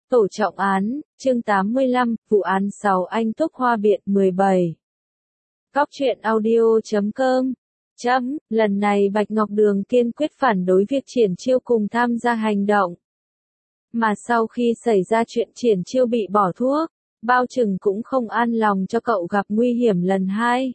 Tổ trọng án, chương 85, vụ án 6 anh túc Hoa Biện 17. Cóc truyện audio.com. Lần này Bạch Ngọc Đường kiên quyết phản đối việc Triển Chiêu cùng tham gia hành động. Mà sau khi xảy ra chuyện Triển Chiêu bị bỏ thuốc, bao chừng cũng không an lòng cho cậu gặp nguy hiểm lần hai.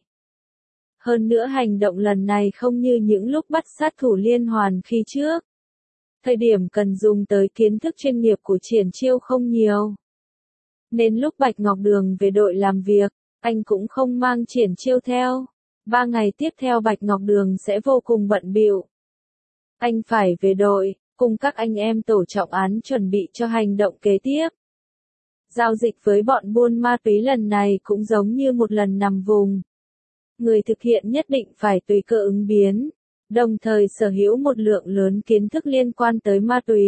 Hơn nữa hành động lần này không như những lúc bắt sát thủ liên hoàn khi trước. Thời điểm cần dùng tới kiến thức chuyên nghiệp của Triển Chiêu không nhiều. Nên lúc Bạch Ngọc Đường về đội làm việc, anh cũng không mang Triển Chiêu theo. 3 ngày tiếp theo Bạch Ngọc Đường sẽ vô cùng bận bịu. Anh phải về đội, cùng các anh em tổ trọng án chuẩn bị cho hành động kế tiếp. Giao dịch với bọn buôn ma túy lần này cũng giống như một lần nằm vùng. Người thực hiện nhất định phải tùy cơ ứng biến, đồng thời sở hữu một lượng lớn kiến thức liên quan tới ma túy.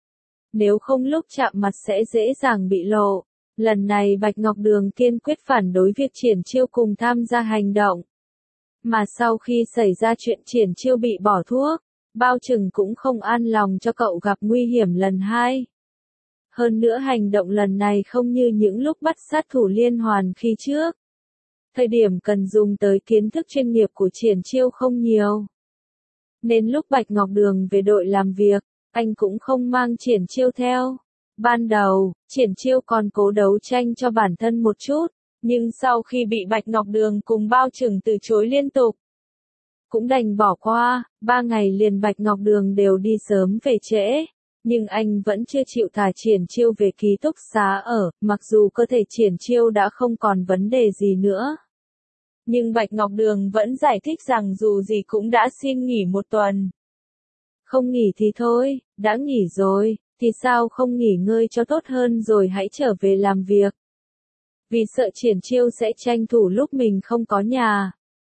Nếu không lúc chạm mặt sẽ dễ dàng bị lộ. Lần này Bạch Ngọc Đường kiên quyết phản đối việc Triển Chiêu cùng tham gia hành động. Mà sau khi xảy ra chuyện Triển Chiêu bị bỏ thuốc, bao chừng cũng không an lòng cho cậu gặp nguy hiểm lần hai. Hơn nữa hành động lần này không như những lúc bắt sát thủ liên hoàn khi trước. Thời điểm cần dùng tới kiến thức chuyên nghiệp của Triển Chiêu không nhiều. Nên lúc Bạch Ngọc Đường về đội làm việc, anh cũng không mang Triển Chiêu theo. Ban đầu, Triển Chiêu còn cố đấu tranh cho bản thân một chút, nhưng sau khi bị Bạch Ngọc Đường cùng bao chừng từ chối liên tục, cũng đành bỏ qua. 3 ngày liền Bạch Ngọc Đường đều đi sớm về trễ, nhưng anh vẫn chưa chịu thả Triển Chiêu về ký túc xá ở, mặc dù cơ thể Triển Chiêu đã không còn vấn đề gì nữa. Nhưng Bạch Ngọc Đường vẫn giải thích rằng dù gì cũng đã xin nghỉ 1 tuần. Không nghỉ thì thôi, đã nghỉ rồi, thì sao không nghỉ ngơi cho tốt hơn rồi hãy trở về làm việc. Vì sợ Triển Chiêu sẽ tranh thủ lúc mình không có nhà,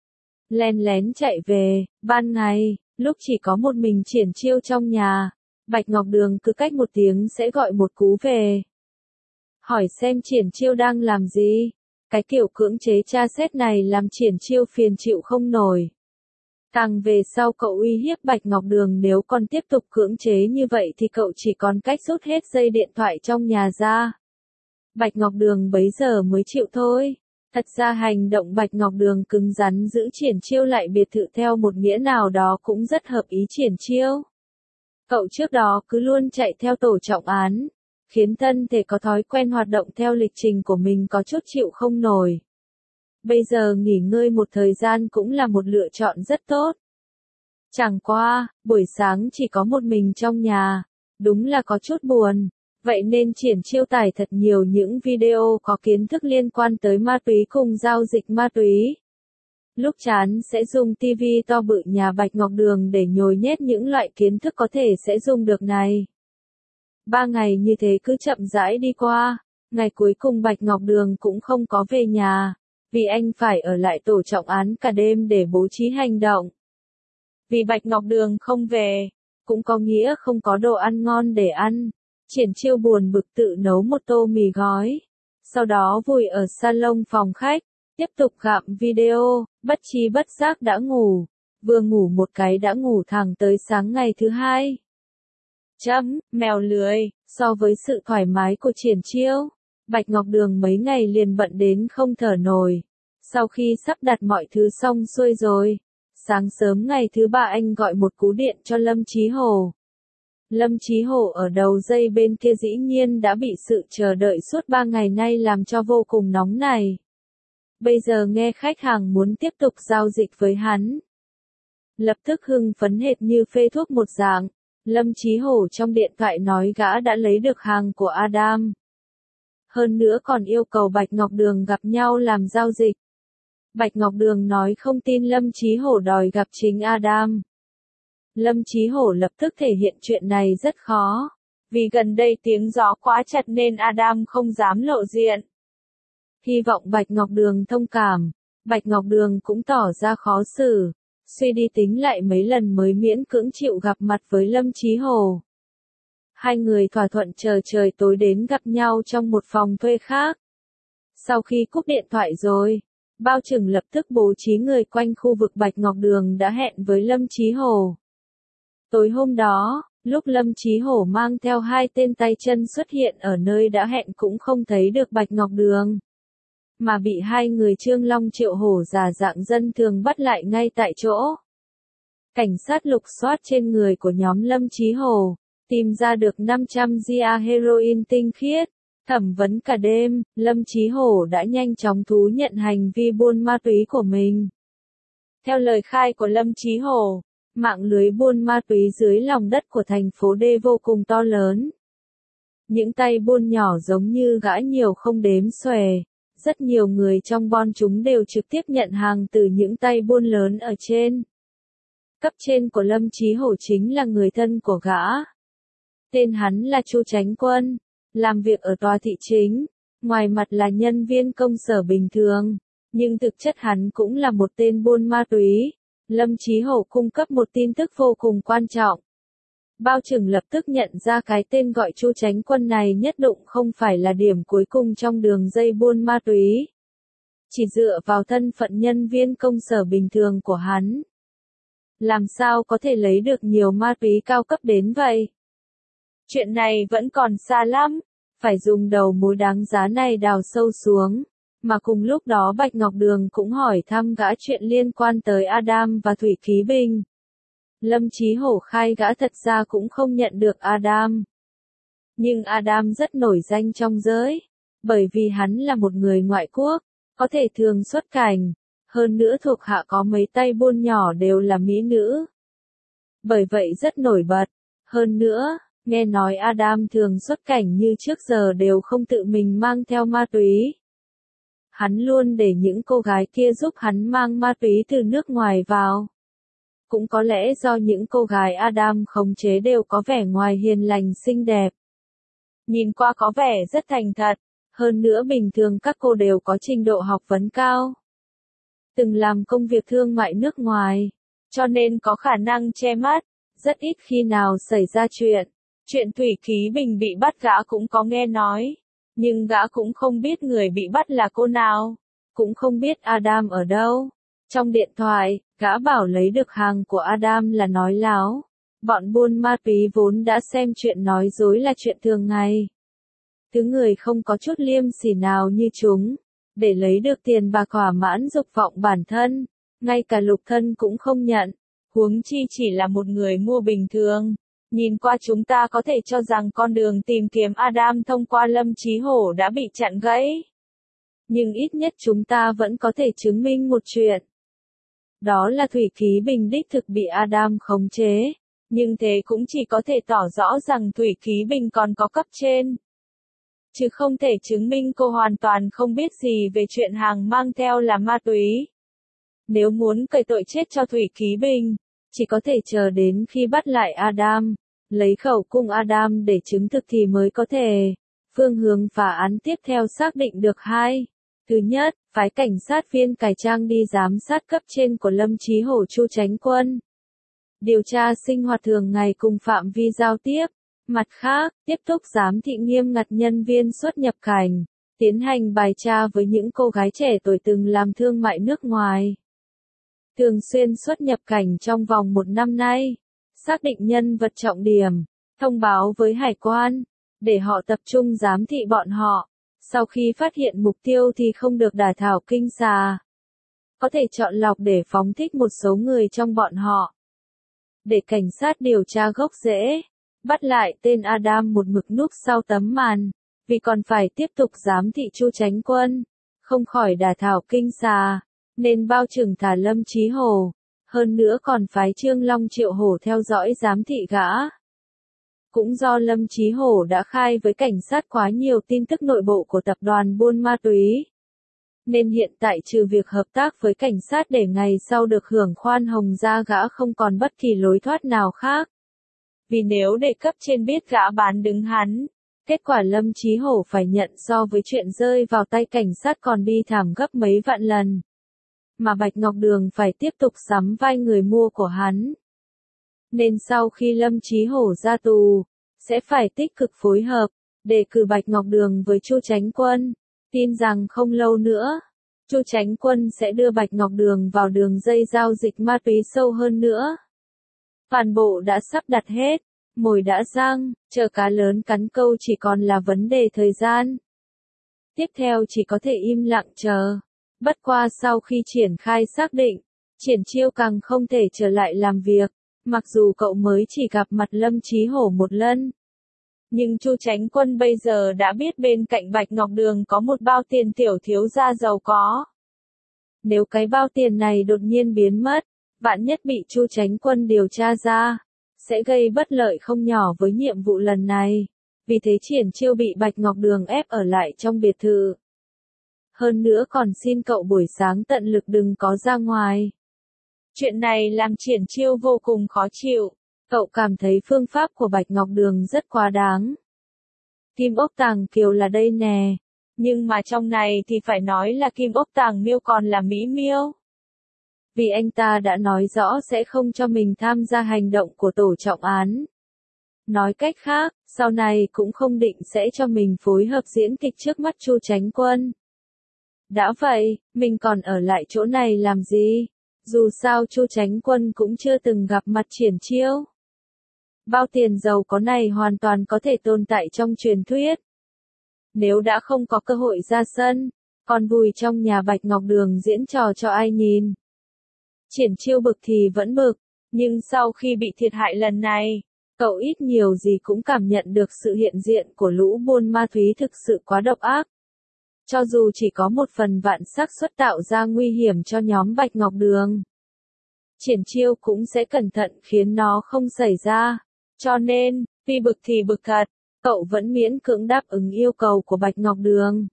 len lén chạy về. Ban ngày, lúc chỉ có một mình Triển Chiêu trong nhà, Bạch Ngọc Đường cứ cách 1 tiếng sẽ gọi một cú về. Hỏi xem Triển Chiêu đang làm gì. Cái kiểu cưỡng chế tra xét này làm Triển Chiêu phiền chịu không nổi. Càng về sau cậu uy hiếp Bạch Ngọc Đường nếu còn tiếp tục cưỡng chế như vậy thì cậu chỉ còn cách rút hết dây điện thoại trong nhà ra. Bạch Ngọc Đường bấy giờ mới chịu thôi. Thật ra hành động Bạch Ngọc Đường cứng rắn giữ Triển Chiêu lại biệt thự theo một nghĩa nào đó cũng rất hợp ý Triển Chiêu. Cậu trước đó cứ luôn chạy theo tổ trọng án, khiến thân thể có thói quen hoạt động theo lịch trình của mình có chút chịu không nổi. Bây giờ nghỉ ngơi một thời gian cũng là một lựa chọn rất tốt. Chẳng qua, buổi sáng chỉ có một mình trong nhà, đúng là có chút buồn. Vậy nên Triển Chiêu tải thật nhiều những video có kiến thức liên quan tới ma túy cùng giao dịch ma túy. Lúc chán sẽ dùng tivi to bự nhà Bạch Ngọc Đường để nhồi nhét những loại kiến thức có thể sẽ dùng được này. 3 ngày như thế cứ chậm rãi đi qua, ngày cuối cùng Bạch Ngọc Đường cũng không có về nhà, vì anh phải ở lại tổ trọng án cả đêm để bố trí hành động. Vì Bạch Ngọc Đường không về, cũng có nghĩa không có đồ ăn ngon để ăn. Triển Chiêu buồn bực tự nấu một tô mì gói, sau đó vùi ở salon phòng khách, tiếp tục gặm video, bất tri bất giác đã ngủ, vừa ngủ một cái đã ngủ thẳng tới sáng ngày thứ hai. Mèo lười, so với sự thoải mái của Triển Chiêu, Bạch Ngọc Đường mấy ngày liền bận đến không thở nổi. Sau khi sắp đặt mọi thứ xong xuôi rồi, sáng sớm ngày thứ 3 anh gọi một cú điện cho Lâm Chí Hổ. Lâm Chí Hổ ở đầu dây bên kia dĩ nhiên đã bị sự chờ đợi suốt 3 ngày nay làm cho vô cùng nóng này. Bây giờ nghe khách hàng muốn tiếp tục giao dịch với hắn, lập tức hưng phấn hệt như phê thuốc một dạng. Lâm Chí Hổ trong điện thoại nói gã đã lấy được hàng của Adam. Hơn nữa còn yêu cầu Bạch Ngọc Đường gặp nhau làm giao dịch. Bạch Ngọc Đường nói không tin Lâm Chí Hổ đòi gặp chính Adam. Lâm Chí Hổ lập tức thể hiện chuyện này rất khó. Vì gần đây tiếng gió quá chặt nên Adam không dám lộ diện. Hy vọng Bạch Ngọc Đường thông cảm. Bạch Ngọc Đường cũng tỏ ra khó xử. Suy đi tính lại mấy lần mới miễn cưỡng chịu gặp mặt với Lâm Chí Hổ. Hai người thỏa thuận chờ trời tối đến gặp nhau trong một phòng thuê khác. Sau khi cúp điện thoại rồi, bao chừng lập tức bố trí người quanh khu vực Bạch Ngọc Đường đã hẹn với Lâm Chí Hổ. Tối hôm đó, Lúc Lâm Chí Hổ mang theo hai tên tay chân xuất hiện ở nơi đã hẹn cũng không thấy được Bạch Ngọc Đường, mà bị hai người Trương Long Triệu Hổ giả dạng dân thường bắt lại ngay tại chỗ. Cảnh sát lục soát trên người của nhóm Lâm Chí Hổ, tìm ra được 500 gia heroin tinh khiết. Thẩm vấn cả đêm, Lâm Chí Hổ đã nhanh chóng thú nhận hành vi buôn ma túy của mình. Theo lời khai của Lâm Chí Hổ, mạng lưới buôn ma túy dưới lòng đất của thành phố D vô cùng to lớn. Những tay buôn nhỏ giống như gã nhiều không đếm xuể. Rất nhiều người trong bọn chúng đều trực tiếp nhận hàng từ những tay buôn lớn ở trên. Cấp trên của Lâm Chí Hổ chính là người thân của gã. Tên hắn là Chu Chánh Quân, làm việc ở tòa thị chính, ngoài mặt là nhân viên công sở bình thường, nhưng thực chất hắn cũng là một tên buôn ma túy. Lâm Chí Hổ cung cấp một tin tức vô cùng quan trọng. Bao Trừng lập tức nhận ra cái tên gọi Chu Chánh Quân này nhất định không phải là điểm cuối cùng trong đường dây buôn ma túy. Chỉ dựa vào thân phận nhân viên công sở bình thường của hắn, làm sao có thể lấy được nhiều ma túy cao cấp đến vậy? Chuyện này vẫn còn xa lắm, phải dùng đầu mối đáng giá này đào sâu xuống. Mà cùng lúc đó Bạch Ngọc Đường cũng hỏi thăm gã chuyện liên quan tới Adam và Thủy Ký Bình. Lâm Chí Hổ khai gã thật ra cũng không nhận được Adam. Nhưng Adam rất nổi danh trong giới, bởi vì hắn là một người ngoại quốc, có thể thường xuất cảnh, hơn nữa thuộc hạ có mấy tay buôn nhỏ đều là mỹ nữ. Bởi vậy rất nổi bật, hơn nữa, nghe nói Adam thường xuất cảnh như trước giờ đều không tự mình mang theo ma túy. Hắn luôn để những cô gái kia giúp hắn mang ma túy từ nước ngoài vào. Cũng có lẽ do những cô gái Adam khống chế đều có vẻ ngoài hiền lành xinh đẹp. Nhìn qua có vẻ rất thành thật, hơn nữa bình thường các cô đều có trình độ học vấn cao. Từng làm công việc thương mại nước ngoài, cho nên có khả năng che mắt, rất ít khi nào xảy ra chuyện. Chuyện Thủy Ký Bình bị bắt gã cũng có nghe nói, nhưng gã cũng không biết người bị bắt là cô nào, cũng không biết Adam ở đâu. Trong điện thoại, gã bảo lấy được hàng của Adam là nói láo. Bọn buôn ma túy vốn đã xem chuyện nói dối là chuyện thường ngày. Thứ người không có chút liêm sỉ nào như chúng, để lấy được tiền bạc thỏa mãn dục vọng bản thân, ngay cả lục thân cũng không nhận, huống chi chỉ là một người mua bình thường. Nhìn qua chúng ta có thể cho rằng con đường tìm kiếm Adam thông qua Lâm Chí Hổ đã bị chặn gãy. Nhưng ít nhất chúng ta vẫn có thể chứng minh một chuyện. Đó là Thủy Ký Bình đích thực bị Adam khống chế, nhưng thế cũng chỉ có thể tỏ rõ rằng Thủy Ký Bình còn có cấp trên. Chứ không thể chứng minh cô hoàn toàn không biết gì về chuyện hàng mang theo là ma túy. Nếu muốn cởi tội chết cho Thủy Ký Bình, chỉ có thể chờ đến khi bắt lại Adam, lấy khẩu cung Adam để chứng thực thì mới có thể. Phương hướng phá án tiếp theo xác định được hai. Thứ nhất, phái cảnh sát viên cải trang đi giám sát cấp trên của Lâm Chí Hổ Chu Chánh Quân. Điều tra sinh hoạt thường ngày cùng phạm vi giao tiếp. Mặt khác, tiếp tục giám thị nghiêm ngặt nhân viên xuất nhập cảnh, tiến hành bài tra với những cô gái trẻ tuổi từng làm thương mại nước ngoài. Thường xuyên xuất nhập cảnh trong vòng 1 năm nay, xác định nhân vật trọng điểm, thông báo với hải quan, để họ tập trung giám thị bọn họ. Sau khi phát hiện mục tiêu thì không được đả thảo kinh xà. Có thể chọn lọc để phóng thích một số người trong bọn họ. Để cảnh sát điều tra gốc rễ, bắt lại tên Adam một mực núp sau tấm màn, vì còn phải tiếp tục giám thị Chu Chánh Quân, không khỏi đả thảo kinh xà, nên Bao Trừng thả Lâm Chí Hổ, hơn nữa còn phái Trương Long Triệu Hổ theo dõi giám thị gã. Cũng do Lâm Chí Hổ đã khai với cảnh sát quá nhiều tin tức nội bộ của tập đoàn buôn ma túy, nên hiện tại trừ việc hợp tác với cảnh sát để ngày sau được hưởng khoan hồng ra gã không còn bất kỳ lối thoát nào khác. Vì nếu để cấp trên biết gã bán đứng hắn, kết quả Lâm Chí Hổ phải nhận so với chuyện rơi vào tay cảnh sát còn bi thảm gấp mấy vạn lần. Mà Bạch Ngọc Đường phải tiếp tục sắm vai người mua của hắn. Nên sau khi Lâm Chí Hổ ra tù, sẽ phải tích cực phối hợp, đề cử Bạch Ngọc Đường với Chu Chánh Quân. Tin rằng không lâu nữa, Chu Chánh Quân sẽ đưa Bạch Ngọc Đường vào đường dây giao dịch ma túy sâu hơn nữa. Toàn bộ đã sắp đặt hết, Mồi đã răng, chờ cá lớn cắn câu chỉ còn là vấn đề thời gian. Tiếp theo chỉ có thể im lặng chờ. Bất qua sau khi triển khai xác định, Triển Chiêu càng không thể trở lại làm việc, mặc dù cậu mới chỉ gặp mặt Lâm Chí Hổ một lần. Nhưng Chu Chánh Quân bây giờ đã biết bên cạnh Bạch Ngọc Đường có một bao tiền tiểu thiếu gia giàu có. Nếu cái bao tiền này đột nhiên biến mất, vạn nhất bị Chu Chánh Quân điều tra ra, sẽ gây bất lợi không nhỏ với nhiệm vụ lần này. Vì thế Triển Chiêu bị Bạch Ngọc Đường ép ở lại trong biệt thự. Hơn nữa còn xin cậu buổi sáng tận lực đừng có ra ngoài. Chuyện này làm Triển Chiêu vô cùng khó chịu. Cậu cảm thấy phương pháp của Bạch Ngọc Đường rất quá đáng. Kim ốc tàng kiều là đây nè. Nhưng mà trong này thì phải nói là kim ốc tàng miêu còn là mỹ miêu. Vì anh ta đã nói rõ sẽ không cho mình tham gia hành động của tổ trọng án. Nói cách khác, sau này cũng không định sẽ cho mình phối hợp diễn kịch trước mắt Chu Chánh Quân. Đã vậy, mình còn ở lại chỗ này làm gì? Dù sao Chu Chánh Quân cũng chưa từng gặp mặt Triển Chiêu. Bao tiền giàu có này hoàn toàn có thể tồn tại trong truyền thuyết. Nếu đã không có cơ hội ra sân, còn vùi trong nhà Bạch Ngọc Đường diễn trò cho ai nhìn. Triển Chiêu bực thì vẫn bực, nhưng sau khi bị thiệt hại lần này, cậu ít nhiều gì cũng cảm nhận được sự hiện diện của lũ buôn ma túy thực sự quá độc ác. Cho dù chỉ có một phần vạn xác suất tạo ra nguy hiểm cho nhóm Bạch Ngọc Đường, Triển Chiêu cũng sẽ cẩn thận khiến nó không xảy ra. Cho nên, vì bực thì bực thật, cậu vẫn miễn cưỡng đáp ứng yêu cầu của Bạch Ngọc Đường.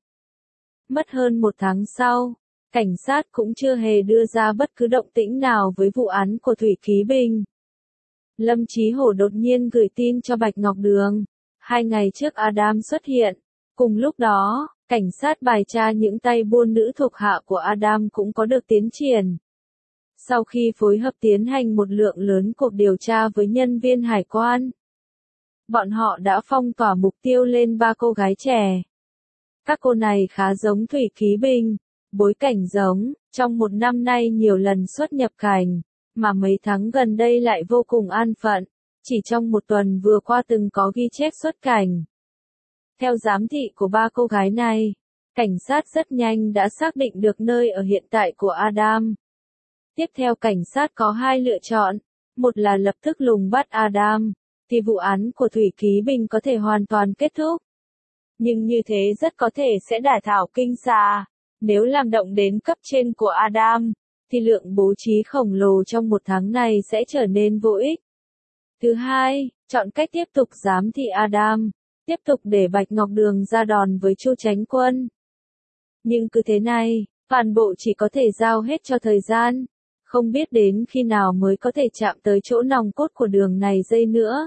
Mất hơn một tháng sau, cảnh sát cũng chưa hề đưa ra bất cứ động tĩnh nào với vụ án của Thủy Ký Bình. Lâm Chí Hổ đột nhiên gửi tin cho Bạch Ngọc Đường. 2 ngày trước Adam xuất hiện. Cùng lúc đó, cảnh sát bài tra những tay buôn nữ thuộc hạ của Adam cũng có được tiến triển. Sau khi phối hợp tiến hành một lượng lớn cuộc điều tra với nhân viên hải quan, bọn họ đã phong tỏa mục tiêu lên 3 cô gái trẻ. Các cô này khá giống Thủy Ký Bình, bối cảnh giống, trong một năm nay nhiều lần xuất nhập cảnh, mà mấy tháng gần đây lại vô cùng an phận, chỉ trong một tuần vừa qua từng có ghi chép xuất cảnh. Theo giám thị của 3 cô gái này, cảnh sát rất nhanh đã xác định được nơi ở hiện tại của Adam. Tiếp theo cảnh sát có 2 lựa chọn, một là lập tức lùng bắt Adam, thì vụ án của Thủy Ký Bình có thể hoàn toàn kết thúc. Nhưng như thế rất có thể sẽ đả thảo kinh xà, nếu làm động đến cấp trên của Adam, thì lượng bố trí khổng lồ trong một tháng này sẽ trở nên vô ích. Thứ hai, chọn cách tiếp tục giám thị Adam, tiếp tục để Bạch Ngọc Đường ra đòn với Chu Chánh Quân. Nhưng cứ thế này, toàn bộ chỉ có thể giao hết cho thời gian, không biết đến khi nào mới có thể chạm tới chỗ nòng cốt của đường này dây nữa.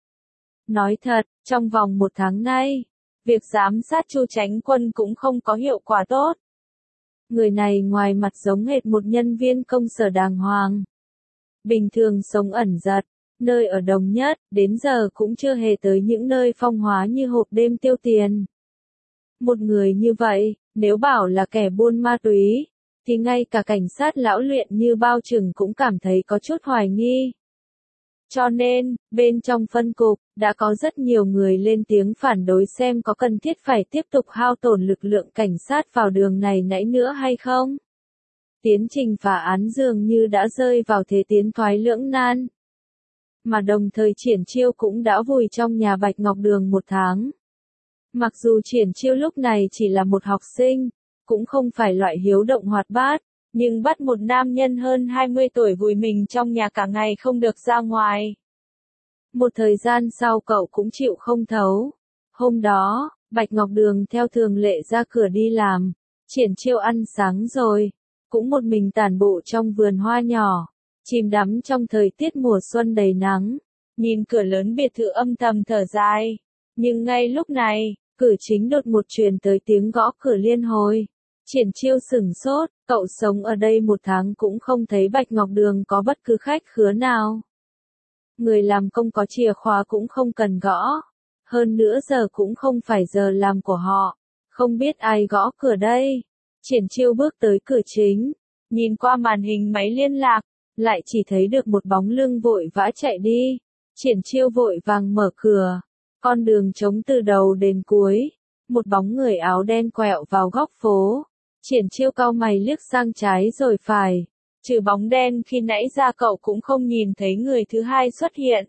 Nói thật, trong vòng 1 tháng nay, việc giám sát Chu Chánh Quân cũng không có hiệu quả tốt. Người này ngoài mặt giống hệt một nhân viên công sở đàng hoàng. Bình thường sống ẩn giật, nơi ở đồng nhất, đến giờ cũng chưa hề tới những nơi phong hóa như hộp đêm tiêu tiền. Một người như vậy, nếu bảo là kẻ buôn ma túy, thì ngay cả cảnh sát lão luyện như Bao Trừng cũng cảm thấy có chút hoài nghi. Cho nên, bên trong phân cục, đã có rất nhiều người lên tiếng phản đối xem có cần thiết phải tiếp tục hao tổn lực lượng cảnh sát vào đường này nãy nữa hay không. Tiến trình phá án dường như đã rơi vào thế tiến thoái lưỡng nan. Mà đồng thời Triển Chiêu cũng đã vùi trong nhà Bạch Ngọc Đường 1 tháng. Mặc dù Triển Chiêu lúc này chỉ là một học sinh, cũng không phải loại hiếu động hoạt bát, nhưng bắt một nam nhân hơn 20 tuổi vùi mình trong nhà cả ngày không được ra ngoài. Một thời gian sau cậu cũng chịu không thấu. Hôm đó, Bạch Ngọc Đường theo thường lệ ra cửa đi làm, Triển Chiêu ăn sáng rồi, cũng một mình tản bộ trong vườn hoa nhỏ, chìm đắm trong thời tiết mùa xuân đầy nắng, nhìn cửa lớn biệt thự âm thầm thở dài. Nhưng ngay lúc này, cửa chính đột ngột truyền tới tiếng gõ cửa liên hồi. Triển Chiêu sửng sốt, cậu sống ở đây 1 tháng cũng không thấy Bạch Ngọc Đường có bất cứ khách khứa nào. Người làm công có chìa khóa cũng không cần gõ. Hơn nữa giờ cũng không phải giờ làm của họ. Không biết ai gõ cửa đây. Triển Chiêu bước tới cửa chính, nhìn qua màn hình máy liên lạc, lại chỉ thấy được một bóng lưng vội vã chạy đi. Triển Chiêu vội vàng mở cửa. Con đường trống từ đầu đến cuối. Một bóng người áo đen quẹo vào góc phố. Triển Chiêu cau mày liếc sang trái rồi phải. Trừ bóng đen khi nãy ra cậu cũng không nhìn thấy người thứ hai xuất hiện.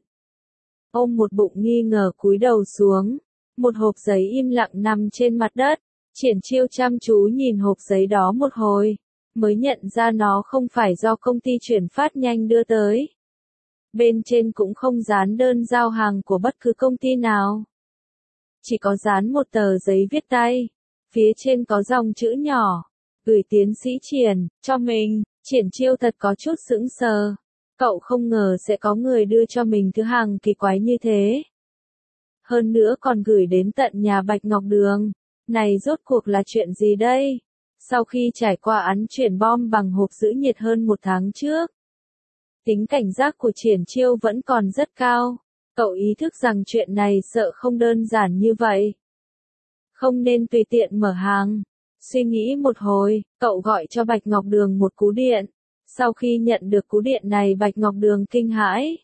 Ôm một bụng nghi ngờ cúi đầu xuống. Một hộp giấy im lặng nằm trên mặt đất. Triển Chiêu chăm chú nhìn hộp giấy đó một hồi. Mới nhận ra nó không phải do công ty chuyển phát nhanh đưa tới. Bên trên cũng không dán đơn giao hàng của bất cứ công ty nào. Chỉ có dán một tờ giấy viết tay. Phía trên có dòng chữ nhỏ. Gửi tiến sĩ Triển, cho mình. Triển Chiêu thật có chút sững sờ. Cậu không ngờ sẽ có người đưa cho mình thứ hàng kỳ quái như thế. Hơn nữa còn gửi đến tận nhà Bạch Ngọc Đường. Này rốt cuộc là chuyện gì đây? Sau khi trải qua án chuyển bom bằng hộp giữ nhiệt hơn một tháng trước. Tính cảnh giác của Triển Chiêu vẫn còn rất cao. Cậu ý thức rằng chuyện này sợ không đơn giản như vậy. Không nên tùy tiện mở hàng. Suy nghĩ một hồi, cậu gọi cho Bạch Ngọc Đường một cú điện. Sau khi nhận được cú điện này Bạch Ngọc Đường kinh hãi.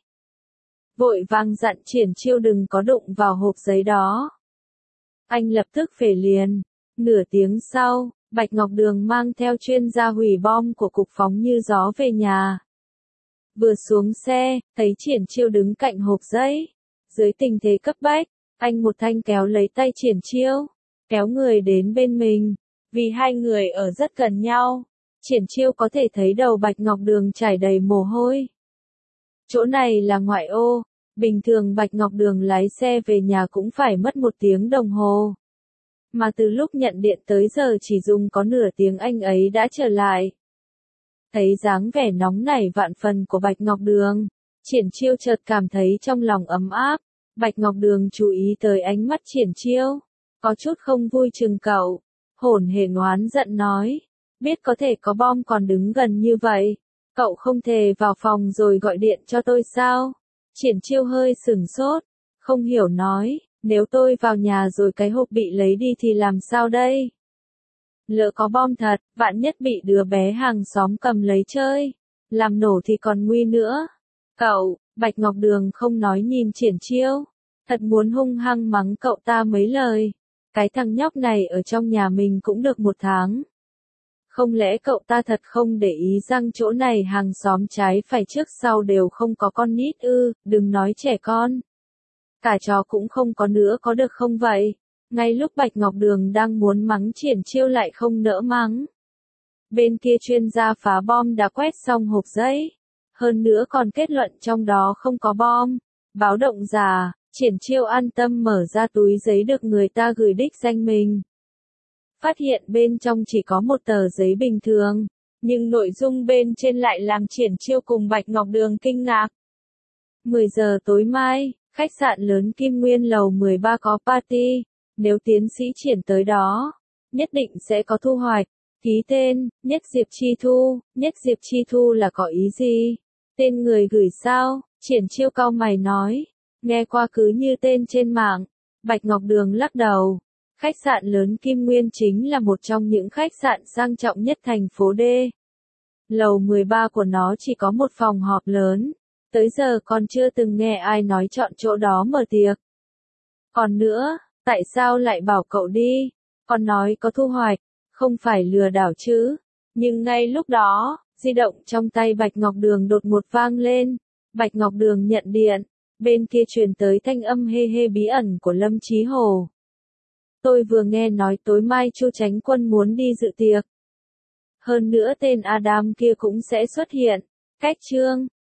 Vội vàng dặn Triển Chiêu đừng có đụng vào hộp giấy đó. Anh lập tức về liền. Nửa tiếng sau, Bạch Ngọc Đường mang theo chuyên gia hủy bom của cục phóng như gió về nhà. Vừa xuống xe, thấy Triển Chiêu đứng cạnh hộp giấy. Dưới tình thế cấp bách, anh một thanh kéo lấy tay Triển Chiêu, kéo người đến bên mình. Vì hai người ở rất gần nhau, Triển Chiêu có thể thấy đầu Bạch Ngọc Đường chảy đầy mồ hôi. Chỗ này là ngoại ô, bình thường Bạch Ngọc Đường lái xe về nhà cũng phải mất 1 tiếng đồng hồ. Mà từ lúc nhận điện tới giờ chỉ dùng có nửa tiếng anh ấy đã trở lại. Thấy dáng vẻ nóng nảy vạn phần của Bạch Ngọc Đường, Triển Chiêu chợt cảm thấy trong lòng ấm áp. Bạch Ngọc Đường chú ý tới ánh mắt Triển Chiêu, có chút không vui chừng cậu, hổn hển oán giận nói, biết có thể có bom còn đứng gần như vậy, cậu không thể vào phòng rồi gọi điện cho tôi sao? Triển Chiêu hơi sửng sốt, không hiểu nói, nếu tôi vào nhà rồi cái hộp bị lấy đi thì làm sao đây? Lỡ có bom thật, vạn nhất bị đứa bé hàng xóm cầm lấy chơi, làm nổ thì còn nguy nữa. Cậu, Bạch Ngọc Đường không nói nhìn Triển Chiêu, thật muốn hung hăng mắng cậu ta mấy lời. Cái thằng nhóc này ở trong nhà mình cũng được 1 tháng. Không lẽ cậu ta thật không để ý rằng chỗ này hàng xóm trái phải trước sau đều không có con nít ư, đừng nói trẻ con. Cả chó cũng không có nữa có được không vậy? Ngay lúc Bạch Ngọc Đường đang muốn mắng Triển Chiêu lại không nỡ mắng. Bên kia chuyên gia phá bom đã quét xong hộp giấy. Hơn nữa còn kết luận trong đó không có bom. Báo động giả, Triển Chiêu an tâm mở ra túi giấy được người ta gửi đích danh mình. Phát hiện bên trong chỉ có một tờ giấy bình thường. Nhưng nội dung bên trên lại làm Triển Chiêu cùng Bạch Ngọc Đường kinh ngạc. 10 giờ tối mai, khách sạn lớn Kim Nguyên lầu 13 có party. Nếu tiến sĩ Triển tới đó, nhất định sẽ có thu hoạch. Ký tên, Nhất Diệp Chi Thu. Nhất Diệp Chi Thu là có ý gì? Tên người gửi sao? Triển Chiêu cau mày nói. Nghe qua cứ như tên trên mạng. Bạch Ngọc Đường lắc đầu. Khách sạn lớn Kim Nguyên chính là một trong những khách sạn sang trọng nhất thành phố D. Lầu 13 của nó chỉ có một phòng họp lớn. Tới giờ còn chưa từng nghe ai nói chọn chỗ đó mở tiệc. Còn nữa, tại sao lại bảo cậu đi? Còn nói có thu hoạch, không phải lừa đảo chứ. Nhưng ngay lúc đó, di động trong tay Bạch Ngọc Đường đột ngột vang lên. Bạch Ngọc Đường nhận điện. Bên kia truyền tới thanh âm hê hê bí ẩn của Lâm Chí Hồ. Tôi vừa nghe nói tối mai Chu Chánh Quân muốn đi dự tiệc. Hơn nữa tên Adam kia cũng sẽ xuất hiện. Cách chương